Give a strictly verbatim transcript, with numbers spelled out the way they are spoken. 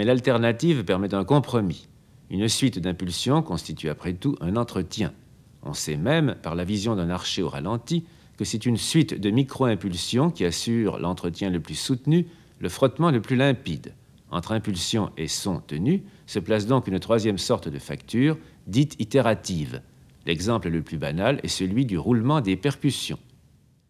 mais l'alternative permet un compromis. Une suite d'impulsions constitue après tout un entretien. On sait même, par la vision d'un archer au ralenti, que c'est une suite de micro-impulsions qui assure l'entretien le plus soutenu, le frottement le plus limpide. Entre impulsion et son tenu se place donc une troisième sorte de facture, dite itérative. L'exemple le plus banal est celui du roulement des percussions.